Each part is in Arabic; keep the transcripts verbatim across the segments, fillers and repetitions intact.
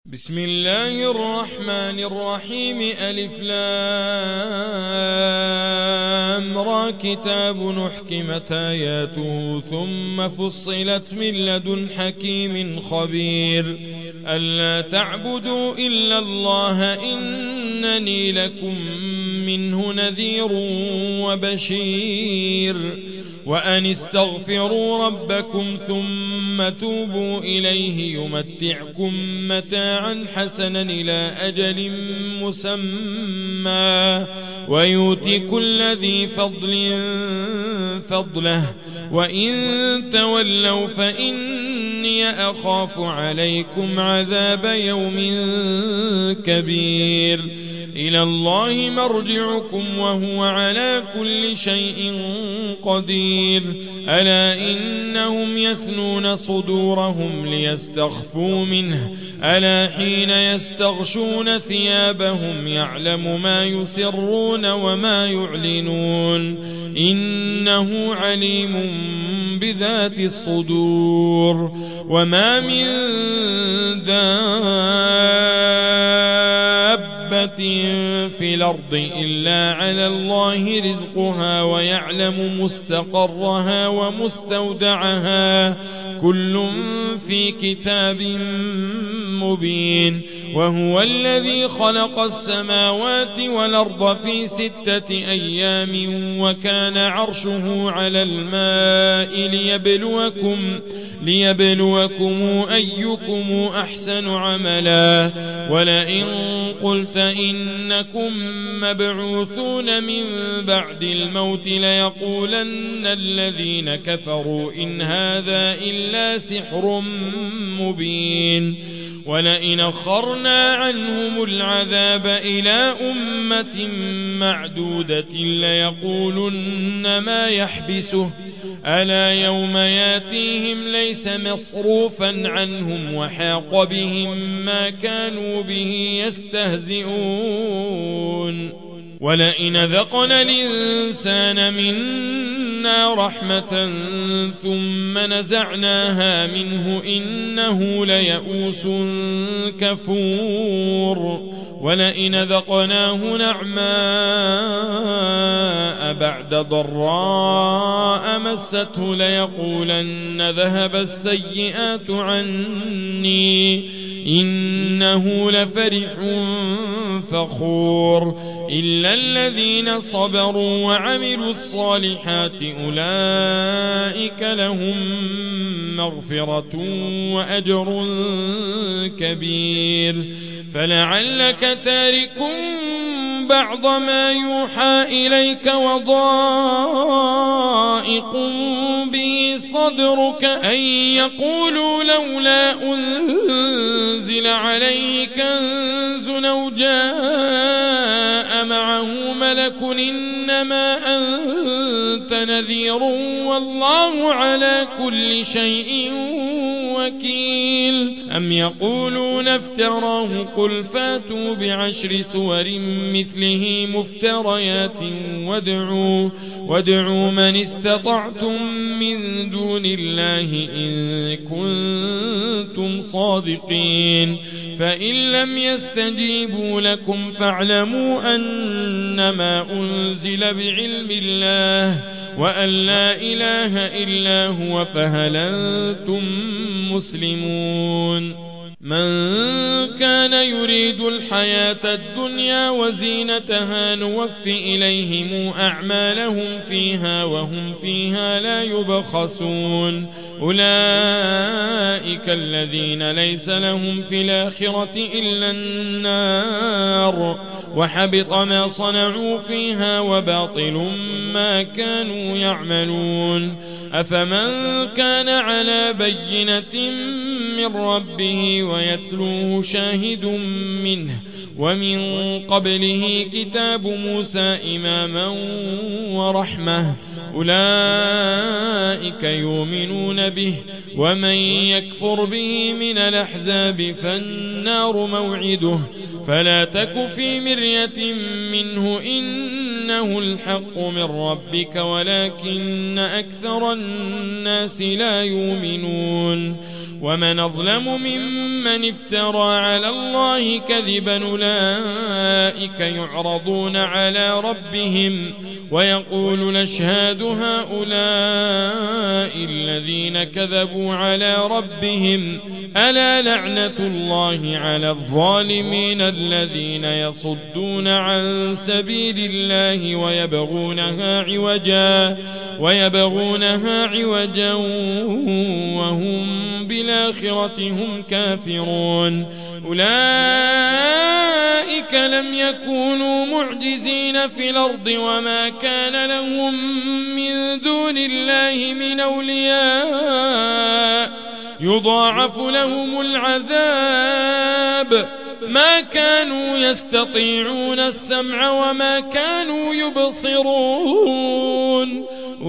بسم الله الرحمن الرحيم. ألف لام را. كتاب أحكمت آياته ثم فصلت من لدن حكيم خبير. ألا تعبدوا إلا الله إنني لكم منه نذير وبشير. وأن استغفروا ربكم ثم توبوا إليه يمتعكم متاعا حسنا إلى أجل مسمى ويؤتي كل ذي فضل فضله. وإن تولوا فإني أخاف عليكم عذاب يوم كبير. إلى الله مرجعكم وهو على كل شيء قدير. ألا إنهم يثنون صدورهم ليستخفوا منه. ألا حين يستغشون ثيابهم يعلم ما يسرون وما يعلنون إنه عليم بذات الصدور. وما من دابة في الأرض إلا على الله رزقها ويعلم مستقرها ومستودعها كل في كتاب مبين. وهو الذي خلق السماوات والأرض في ستة أيام وكان عرشه على الماء ليبلوكم, ليبلوكم أيكم أحسن عملا. ولئن قلت إنكم مبعوثون من بعد الموت ليقولن الذين كفروا إن هذا إلا سحر مبين. ولئن أخرنا عنهم العذاب إلى أمة معدودة ليقولن ما يحبسه. ألا يوم ياتيهم ليس مصروفا عنهم وحاق بهم ما كانوا به يستهزئون. ولئن ذقنا الإنسان منا رحمة ثم نزعناها منه إنه ليئوس كفور. ولئن ذقناه نعماء بعد ضراء مسته ليقولن ذهب السيئات عني إنه لفرح فخور. إلا الذين صبروا وعملوا الصالحات أولئك لهم مغفرة وأجر كبير. فلعلك تارك بعض ما يوحى إليك وضائق به صدرك أن يقولوا لولا أنزل عليه كنز أو جاء معه ملك إنما أنت نذير والله على كل شيء وكيل. أم يقولون افتراه قل فاتوا بعشر سور مثله مفتريات وادعوا, وادعوا من استطعتم من دون الله إن كنتم صادقين. فإن لم يستجيبوا لكم فاعلموا أنما أنزل بعلم الله وأن لا إله إلا هو فهل أنتم مسلمون. من كان يريد الحياة الدنيا وزينتها نوف إليهم أعمالهم فيها وهم فيها لا يبخسون. أولئك الذين ليس لهم في الآخرة إلا النار وحبط ما صنعوا فيها وباطل ما كانوا يعملون. أفمن كان على بينة من ربه ويتلوه شاهد منه ومن قبله كتاب موسى إماما ورحمة أولئك يؤمنون به. ومن يكفر به من الأحزاب فالنار موعده. فلا تك في مرية منه إنه الحق من ربك ولكن أكثر الناس لا يؤمنون. ومن أظلم ممن افترى على الله كذبا أولئك يعرضون على ربهم ويقول الأشهاد هؤلاء الذين كذبوا على ربهم ألا لعنة الله على الظالمين الذين يصدون عن سبيل الله ويبغونها عوجا ويبغونها عوجا وهم بالآخرة هم كافرون أولئك لم يكونوا معجزين في الأرض وما كان لهم من دون الله من أولياء يضاعف لهم العذاب ما كانوا يستطيعون السمع وما كانوا يبصرون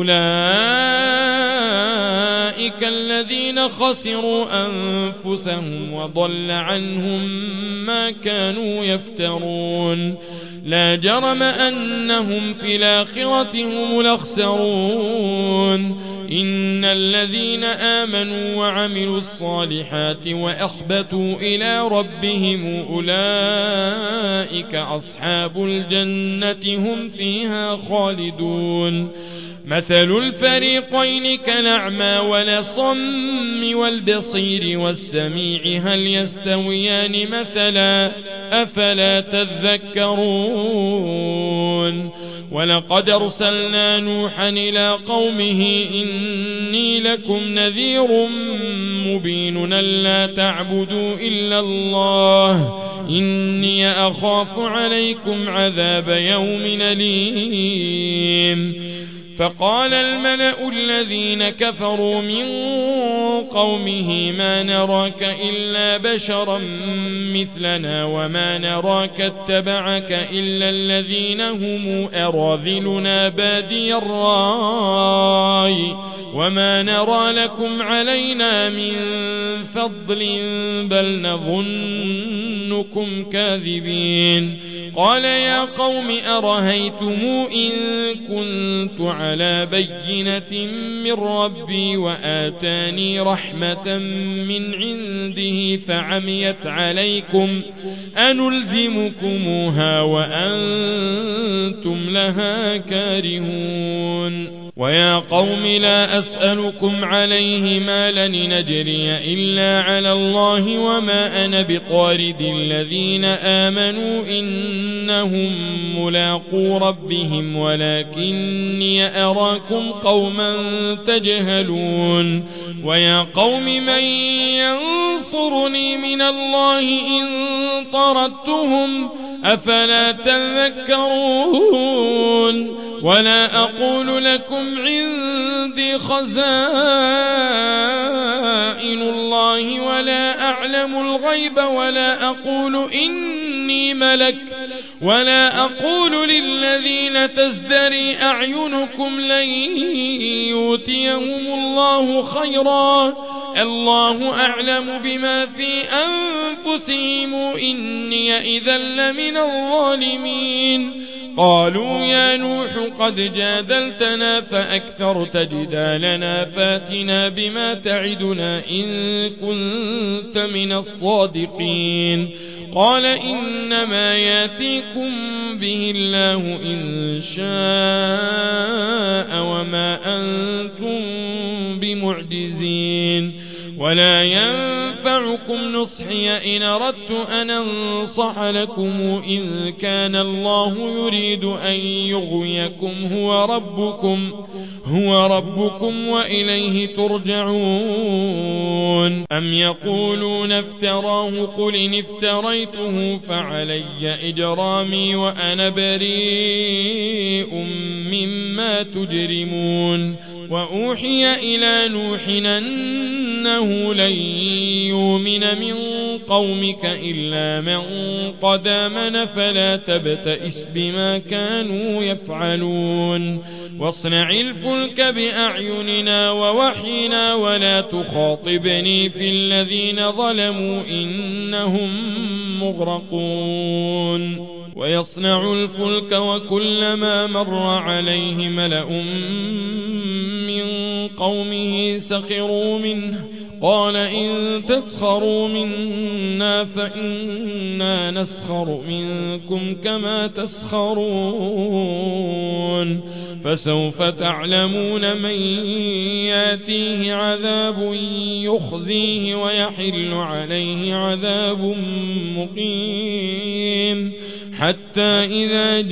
أولئك الذين خسروا أنفسهم وضل عنهم ما كانوا يفترون لا جرم أنهم في الآخرة هم الأخسرون إن الذين آمنوا وعملوا الصالحات وأخبتوا إلى ربهم أولئك أصحاب الجنة هم فيها خالدون مثل الفريقين كالأعمى والصم والبصير والسميع هل يستويان مثلا أفلا تذكرون ولقد أرسلنا نوحا إلى قومه إني لكم نذير مبين ألا تعبدوا إلا الله إني أخاف عليكم عذاب يوم أليم فقال الملأ الذين كفروا من قومه ما نراك إلا بشرا مثلنا وما نراك اتبعك إلا الذين هم أراذلنا بادي الرأي وما نرى لكم علينا من فضل بل نظنكم كاذبين قال يا قوم أرهيتم إن كنت على بينة من ربي وآتاني رحمة من عنده فعميت عليكم أنلزمكموها وأنتم لها كارهون ويا قوم لا أسألكم عليه مالا نجري إلا على الله وما أنا بطارد الذين آمنوا إنهم ملاقو ربهم ولكني أراكم قوما تجهلون ويا قوم من ينصرني من الله إن طردتهم أفلا تذكرون ولا أقول لكم عندي خزائن الله ولا أعلم الغيب ولا أقول إني ملك ولا أقول للذين تزدري أعينكم لن يؤتيهم الله خيرا الله أعلم بما في أنفسهم إني إذا لمن الظالمين قالوا يا نوح قد جادلتنا فأكثرت جدالنا فاتنا بما تعدنا إن كنت من الصادقين قال إنما ياتيكم به الله إن شاء وما أنتم بمعجزين ولا ينفعكم نصحي إن أردت أن أنصح لكم إن كان الله يريد أن يغويكم هو ربكم هو ربكم وإليه ترجعون أم يقولون افتراه قل إن افتريته فعلي إجرامي وأنا بريء مما تجرمون وأوحي إلى نوح أنه لن يؤمن من قومك إلا من قد آمن فلا تبتئس بما كانوا يفعلون واصنع الفلك بأعيننا ووحينا ولا تخاطبني في الذين ظلموا إنهم مغرقون ويصنع الفلك وكلما مر عليه ملأ من قومه سخروا منه قال إن تسخروا منا فإنا نسخر منكم كما تسخرون فسوف تعلمون من ياتيه عذاب يخزيه ويحل عليه عذاب مقيم حتى إذا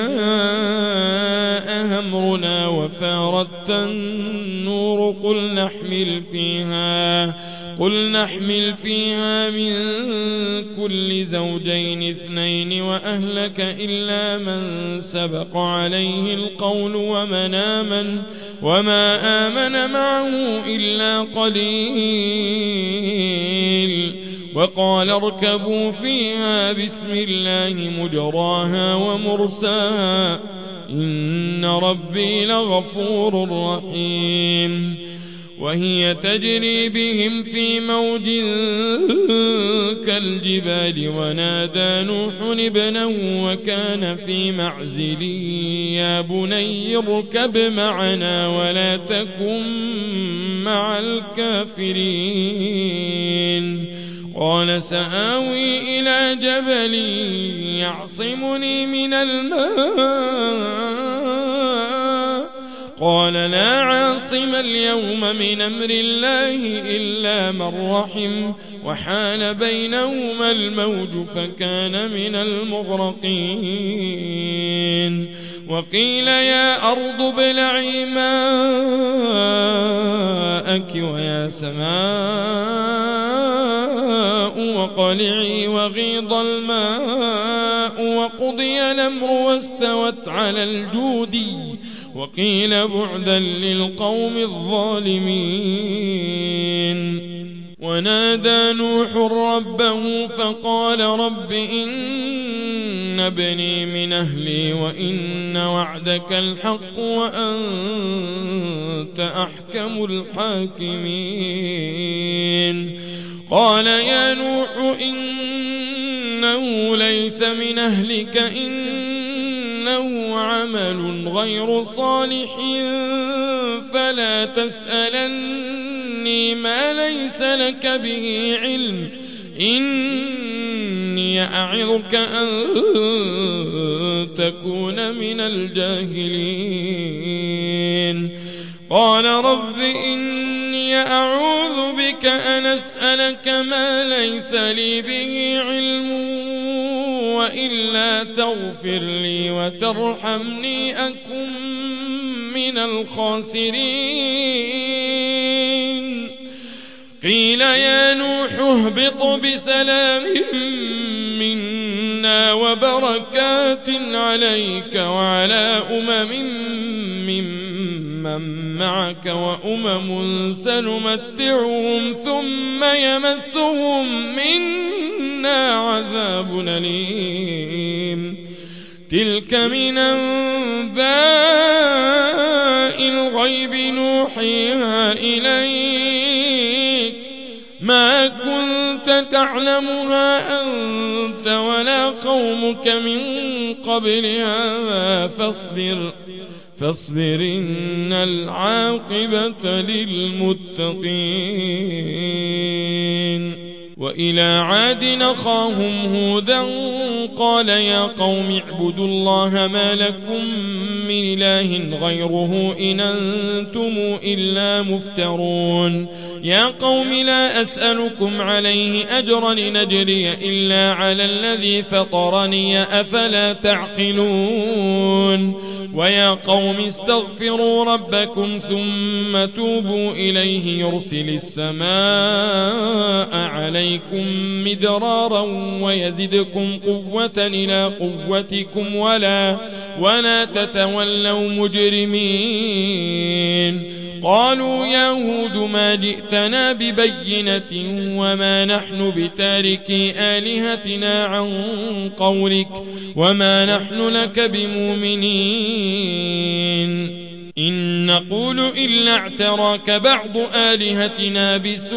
جاء أمرنا وفارت النور قل نحمل فيها قل نحمل فيها من كل زوجين اثنين وأهلك إلا من سبق عليه القول ومن آمن وما آمن معه إلا قليل وقال اركبوا فيها بسم الله مجراها ومرساها إن ربي لغفور رحيم وهي تجري بهم في موج كالجبال ونادى نوح ابنه وكان في معزل يا بني اركب معنا ولا تكن مع الكافرين قال سآوي إلى جبل يعصمني من الماء قال لا عاصم اليوم من أمر الله إلا من رحم وحال بينهما الموج فكان من المغرقين وقيل يا أرض ابلعي ماءك ويا سماء وقلعي وغيض الماء وقضي الأمر واستوت على الجودي وقيل بعدا للقوم الظالمين ونادى نوح ربه فقال رب إن ابني من أهلي وإن وعدك الحق وأنت أحكم الحاكمين قال يا نوح إنه ليس من أهلك إنه عمل غير صالح فلا تسألني ما ليس لك به علم إني أعظك أن تكون من الجاهلين قال رب إني أعوذ بك أن أسألك ما ليس لي به علم وإلا تغفر لي وترحمني أكن من الخاسرين قيل يا نوح اهبط بسلام منا وبركات عليك وعلى أمم ممن معك وأمم سنمتعهم ثم يمسهم منا عذاب أليم تلك من أنباء الغيب نوحيها إليك ما كنت تعلمها أنت ولا قومك من قبل هذا فاصبر فاصبر إن العاقبة للمتقين وإلى عاد أخاهم هودا قال يا قوم اعبدوا الله ما لكم من إله غيره إن أنتم إلا مفترون يا قوم لا أسألكم عليه أجرا نجري إلا على الذي فطرني أفلا تعقلون ويا قوم استغفروا ربكم ثم توبوا إليه يرسل السماء عليكم مدرارا ويزدكم قوة إلى قوتكم ولا, ولا تتولوا مجرمين قالوا يا هود ما جئتنا ببينة وما نحن بتاركي آلهتنا عن قولك وما نحن لك بمؤمنين إن نقول إلا اعتراك بعض آلهتنا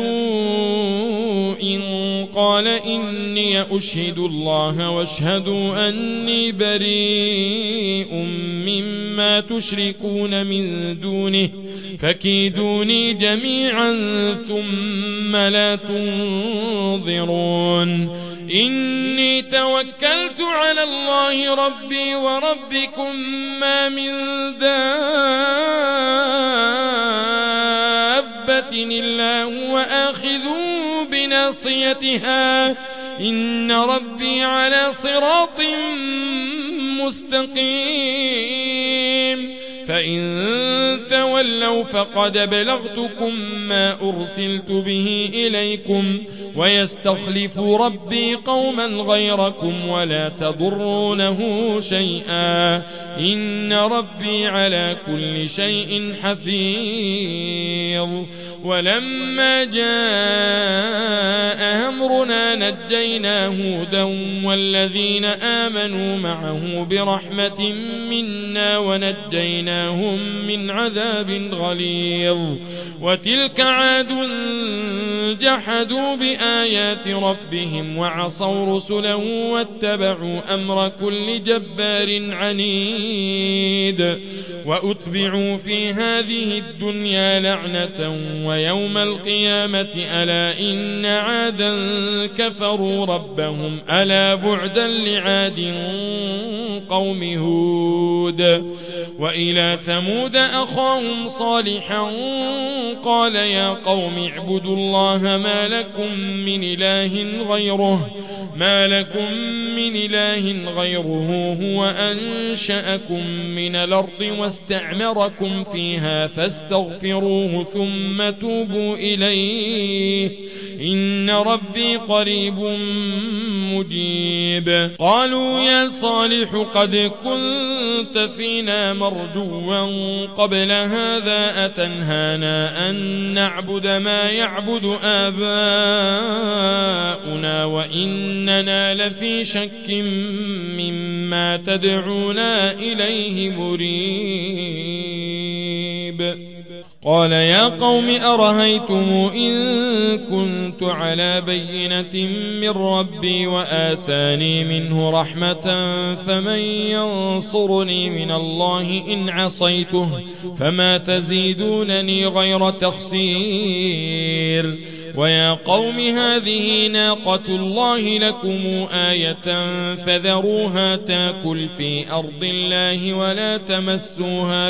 بسوء قال إني أشهد الله واشهدوا أني بريء مما تشركون من دونه فكيدوني جميعا ثم لا تنظرون إني توكلت على الله ربي وربكم ما من دابة إلا هو آخذ بناصيتها إن ربي على صراط مستقيم فإن تولوا فقد بلغتكم ما أرسلت به إليكم ويستخلف ربي قوما غيركم ولا تضرونه شيئا إن ربي على كل شيء حفيظ ولما جاء أمرنا نجينا هودا والذين آمنوا معه برحمة منا ونجيناهم من عذاب غليظ وتلك عاد جحدوا بآيات ربهم وعصوا رسله واتبعوا أمر كل جبار عنيد وأتبعوا في هذه الدنيا لعنة ويوم القيامة ألا إن عادا كفروا ربهم ألا بعدا لعاد قوم هود وإلى ثمود أخاهم صالحا قال يا قوم اعبدوا الله ما لكم من إله غيره ما لكم من إله غيره هو أنشأكم من الأرض واستعمركم فيها فاستغفروه ثم توبوا إليه إن ربي قريب مجيب قالوا يا صالح قد كنت فينا مرجوا قبل هذا أتنهانا أن نعبد ما يعبد آباؤنا وإننا لفي شك مما تدعونا إليه مريب قال يا قوم أرهيتم إن كنت على بينة من ربي وآتاني منه رحمة فمن ينصرني من الله إن عصيته فما تزيدونني غير تخسير ويا قوم هذه ناقة الله لكم آية فذروها تاكل في أرض الله ولا تمسوها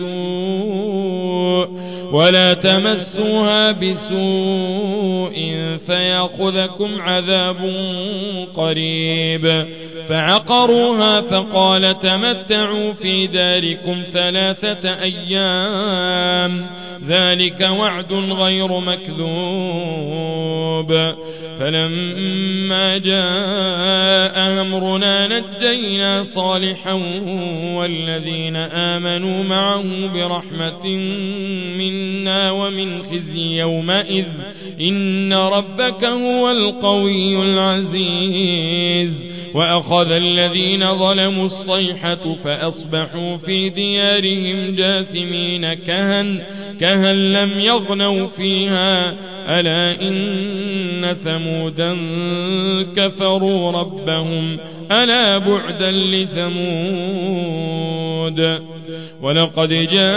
بسوء ولا تمسوها بسوء فيأخذكم عذاب قريب فعقروها فقال تمتعوا في داركم ثلاثة أيام ذلك وعد غير مكذوب فلما جاء أمرنا نجينا صالحا والذين آمنوا معه برحمة منا ومن خزي يومئذ إن ربك هو القوي العزيز وأخذ الذين ظلموا الصيحة فأصبحوا في ديارهم جاثمين كهن كهن لم يغنوا فيها ألا إن ثمودا كفروا ربهم ألا بعدا لثمود ولقد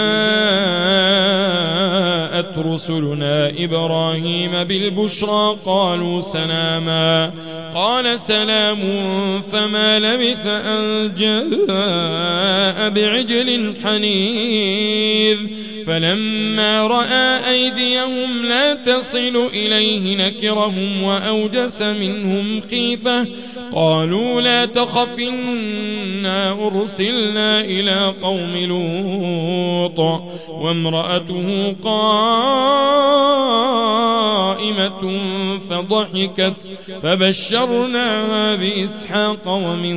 جاءت رسلنا إبراهيم بالبشرى قالوا سلاما قال سلام فما لبث أن جاء بعجل حنيذ فلما رأى أيديهم لا تصل إليه نكرهم وأوجس منهم خيفة قالوا لا تخف إنا أرسلنا إلى قوم لوط وامرأته قائمة فضحكت فبشرناها بإسحاق ومن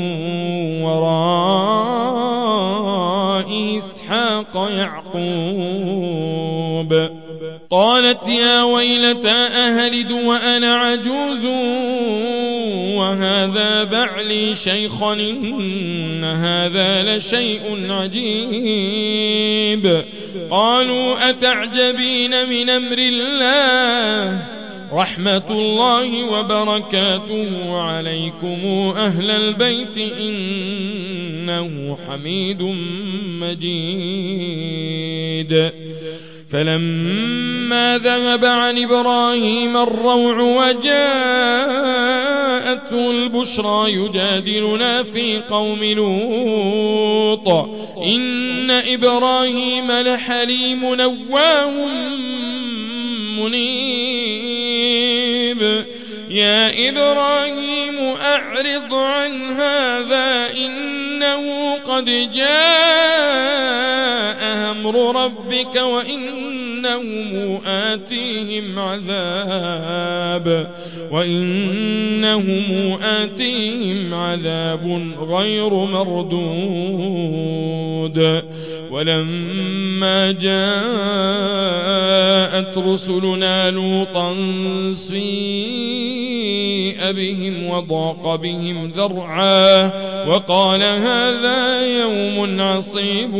وراء إسحاق يعقوب قالت يا ويلتى أهلد وأنا عجوز هذا بعلي شيخا إن هذا لشيء عجيب. قالوا أتعجبين من أمر الله رحمة الله وبركاته عليكم أهل البيت إنه حميد مجيد. فلما ذهب عن إبراهيم الروع وجاءته البشرى يجادلنا في قوم لوط إن إبراهيم لحليم نواه منيب. يا إبراهيم أعرض عن هذا إنه قد جاء أمر ربك وإنهم آتيهم عذاب وإنهم آتيهم عذاب غير مردود. ولما جاءت رسلنا لوطا سيء بهم وضاق بهم ذرعا وقال هذا يوم عصيب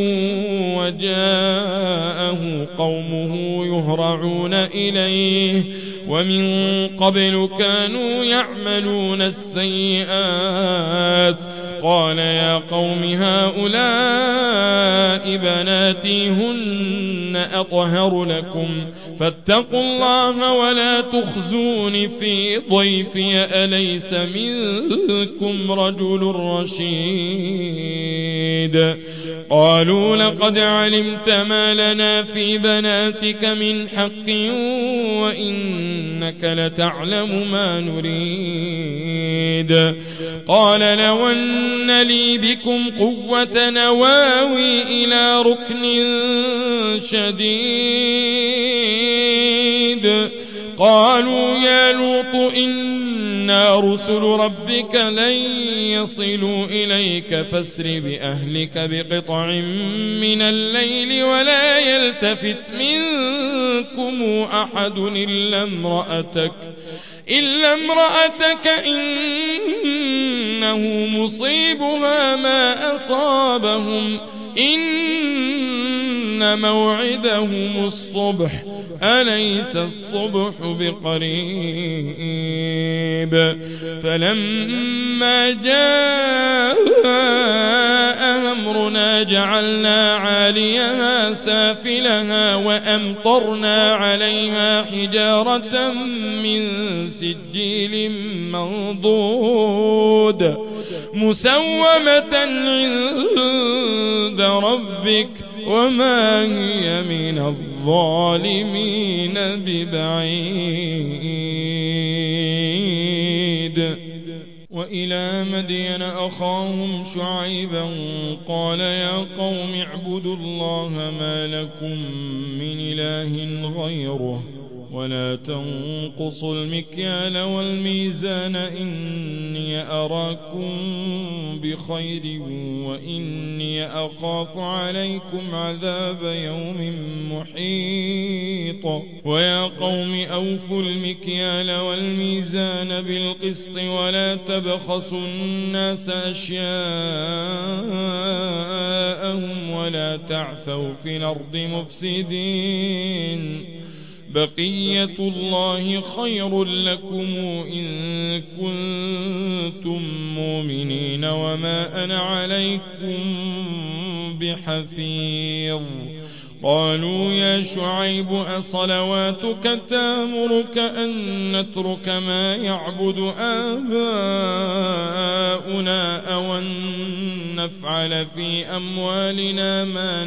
وجاءه قومه يهرعون إليه ومن قبل كانوا يعملون السيئات. قال يا قوم هؤلاء بناتي هن أطهر لكم فاتقوا الله ولا تخزون في ضيفي أليس منكم رجل رشيد. قالوا لقد علمت ما لنا في بناتك من حق وإنك لتعلم ما نريد. قال لو أن لي بكم قوة نواوي إلى ركن شديد. قالوا يا لوط إنا رسل ربك لن يصلوا إليك فاسر بأهلك بقطع من الليل ولا يلتفت منكم أحد إلا امرأتك إلا امرأتك إنه مصيبها ما أصابهم إن موعدهم الصبح أليس الصبح بقريب. فلما جاء أمرنا جعلنا عاليها سافلها وأمطرنا عليها حجارة من سجيل منضود مسومة عند ربك وما هي من الظالمين ببعيد. وإلى مدين أخاهم شعيبا قال يا قوم اعبدوا الله ما لكم من إله غيره ولا تنقصوا المكيال والميزان إني أراكم بخير وإني أخاف عليكم عذاب يوم محيط. ويا قوم أوفوا المكيال والميزان بالقسط ولا تبخسوا الناس أشياءهم ولا تعثوا في الأرض مفسدين. بقية الله خير لكم إن كنتم مؤمنين وما أنا عليكم بحفيظ. قالوا يا شعيب أصلواتك تأمرك أن نترك ما يعبد آباؤنا أو أن نفعل في أموالنا ما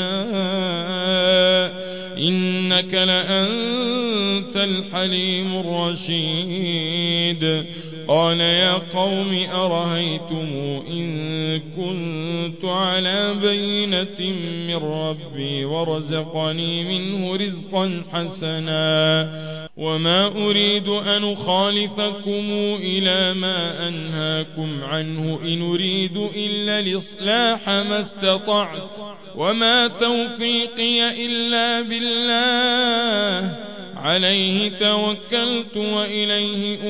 نشاء إنك لأنت الحليم الرشيد. قال يا قوم أرهيتم إن كنت على بينة من ربي ورزقني منه رزقا حسنا وما أريد أن أخالفكم إلى ما أنهاكم عنه إن أريد إلا الإصلاح ما استطعت وما توفيقي إلا بالله عليه توكلت وإليه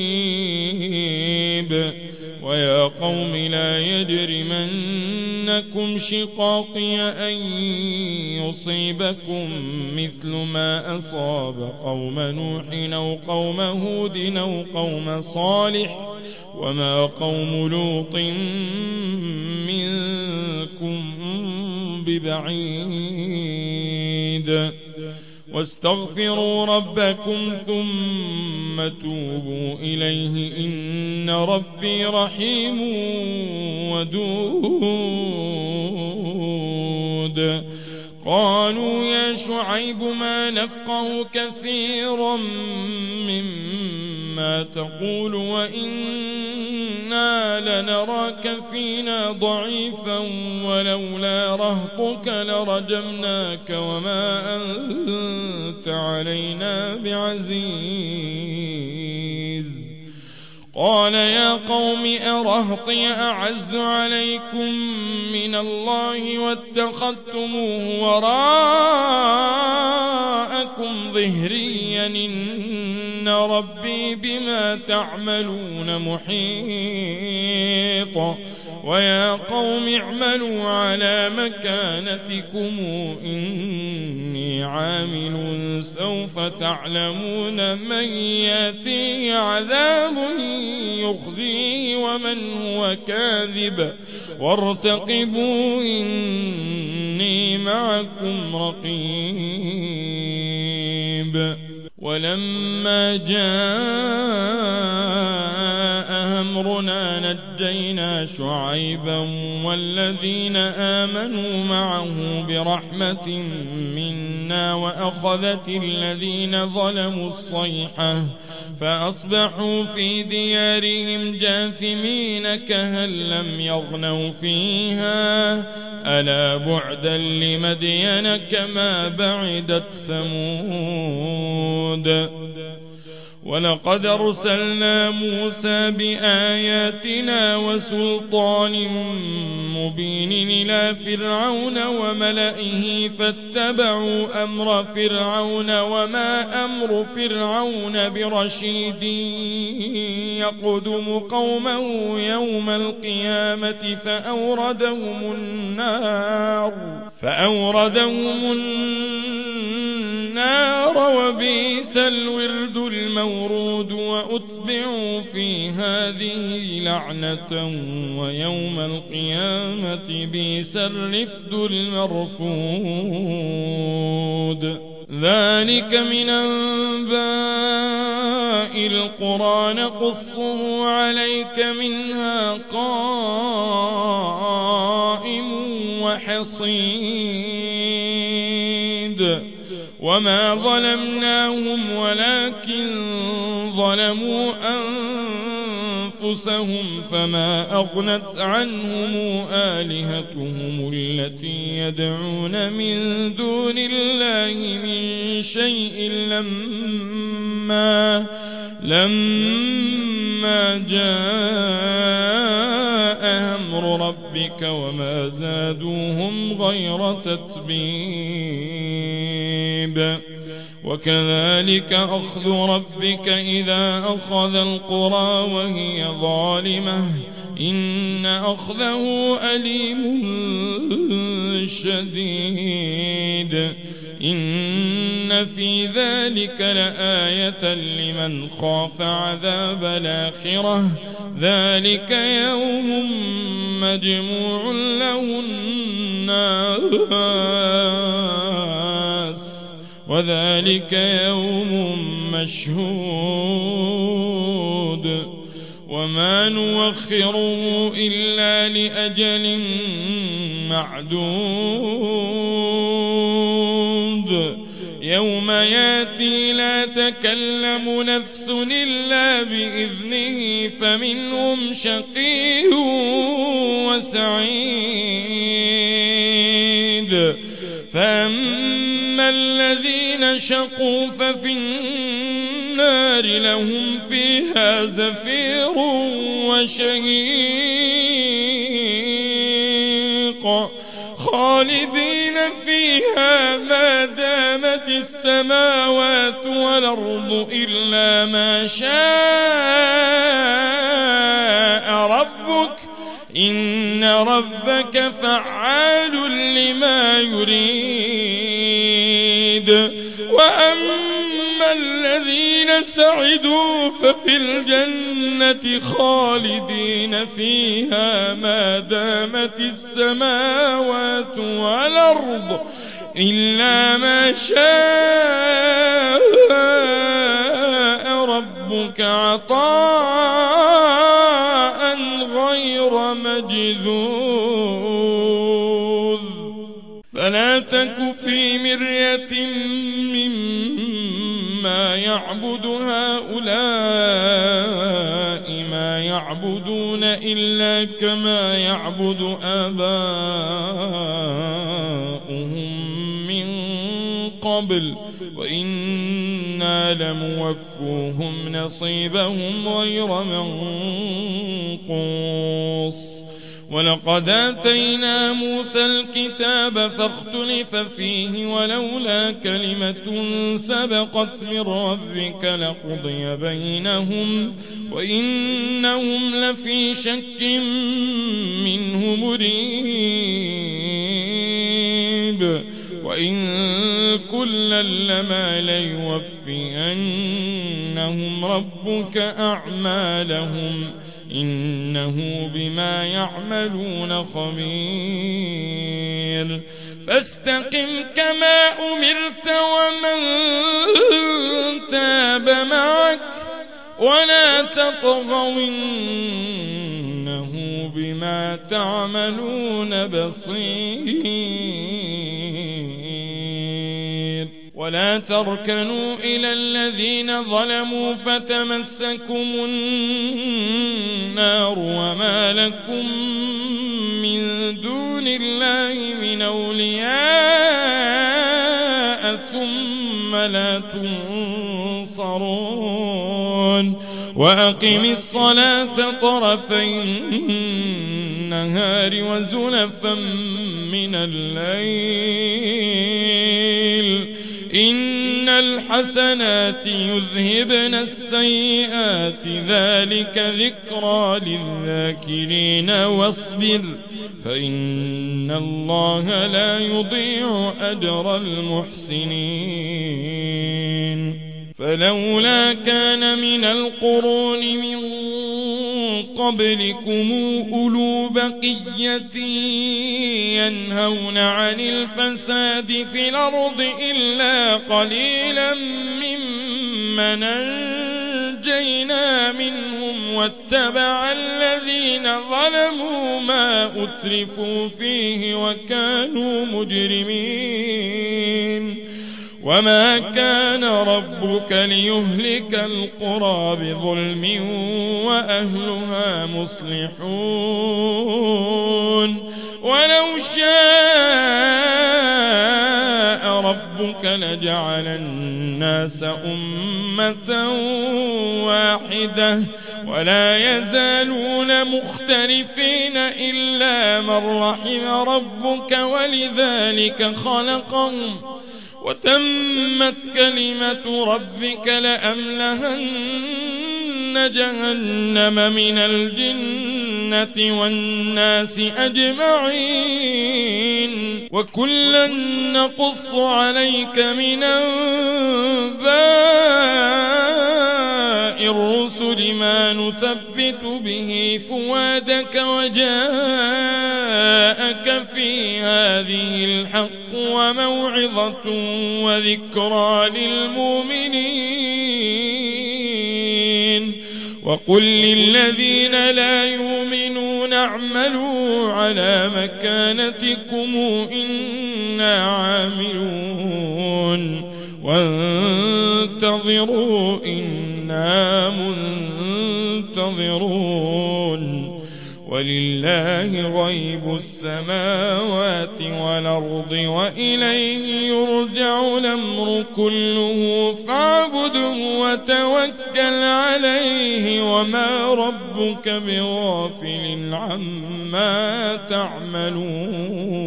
أنيب ويا قوم لا يجرمنكم شقاقي أن يصيبكم مثل ما أصاب قوم نوح أو قوم هود أو قوم صالح وما قوم لوط منكم ببعيد واستغفروا ربكم ثم توبوا إليه إن ربي رحيم ودود قالوا يا شعيب ما نفقه كثيرا مما تقول وإنا لنراك فينا ضعيفا ولولا رهطك لرجمناك وما أنت علينا بعزيز قال يا قوم أرهطي أعز عليكم من الله واتخذتموه وراءكم ظهريا إن ربي بما تعملون محيط ويا قوم اعملوا على مكانتكم إني عامل سوف تعلمون من يأتيه عذاب يخزيه ومن هو كاذب وارتقبوا إني معكم رقيب ولما جاء أمرنا نجينا شعيبا والذين آمنوا معه برحمة منا وأخذت الذين ظلموا الصيحة فأصبحوا في ديارهم جاثمين كهن لم يغنوا فيها ألا بعدا لمدين كما بعدت ثمود ولقد أرسلنا موسى بآياتنا وسلطان مبين إلى فرعون وملئه فاتبعوا أمر فرعون وما أمر فرعون برشيد يقدم قومه يوم القيامة فأوردهم النار فأوردهم النار وبئس الورد المورود وأتبعوا في هذه لعنة ويوم القيامة بئس الرفد المرفود ذلك من أنباء القرى نقصه عليك منها قائم وحصيد وما ظلمناهم ولكن ظلموا أنفسهم فما أغنت عنهم آلهتهم التي يدعون من دون الله من شيء لما لما جاء أمر ربك وما زادوهم غير تتبيب وكذلك أخذ ربك إذا أخذ القرى وهي ظالمة إن أخذه أليم شديد إن في ذلك لآية لمن خاف عذاب الآخرة ذلك يوم مجموع له الناس وذلك يوم مشهود وما نوخره إلا لأجل معدود يوم ياتي لا تكلم نفس إلا بإذنه فمنهم شقي وسعيد فأما الذين شقوا ففي النار لهم فيها زفير وشهيق خالدين فيها ما دامت السماوات والأرض إلا ما شاء ربك إن ربك فعال لما يريد. وأما الذين سعدوا ففي الجنة خالدين فيها ما دامت السماوات والأرض إلا ما شاء ربك عطاء غير مجذوذ. فلا تك في مرية مما يعبد هؤلاء ما يعبدون إلا كما يعبد آباؤهم من قبل وإنا لموفوهم نصيبهم غير منقوص. ولقد آتينا موسى الكتاب فاختلف فيه ولولا كلمة سبقت من ربك لقضي بينهم وإنهم لفي شك منه مريب. وإن كلا لما ليوفينهم ربك أعمالهم إنه بما يعملون خبير. فاستقم كما أمرت ومن تاب معك ولا تطغوا إنه بما تعملون بصير. ولا تركنوا إلى الذين ظلموا فتمسكم النار وما لكم من دون الله من أولياء ثم لا تنصرون. وأقم الصلاة طرفي النهار وزلفا من الليل إن الحسنات يذهبن السيئات ذلك ذكرى للذاكرين. واصبر فإن الله لا يضيع أجر المحسنين. فلولا كان من القرون من قبلكم أولو بقية ينهون عن الفساد في الأرض إلا قليلا ممن أنجينا منهم واتبع الذين ظلموا ما أترفوا فيه وكانوا مجرمين. وما كان ربك ليهلك القرى بظلم وأهلها مصلحون. ولو شاء ربك لجعل الناس أمة واحدة ولا يزالون مختلفين إلا من رحم ربك ولذلك خلقهم وتمت كلمة ربك لأملأن جهنم من الجنة والناس أجمعين. وكلا نقص عليك من أنباء الرسل ما نثبت به فؤادك وجاءك في هذه الحق وموعظة وذكرى للمؤمنين. وقل للذين لا يؤمنون اعملوا على مكانتكم إنا عاملون وانتظروا إنا منتظرون. ولله غيب السماوات والأرض وإليه يرجع الأمر كله فاعبده وتوكل عليه وما ربك بغافل عما تعملون.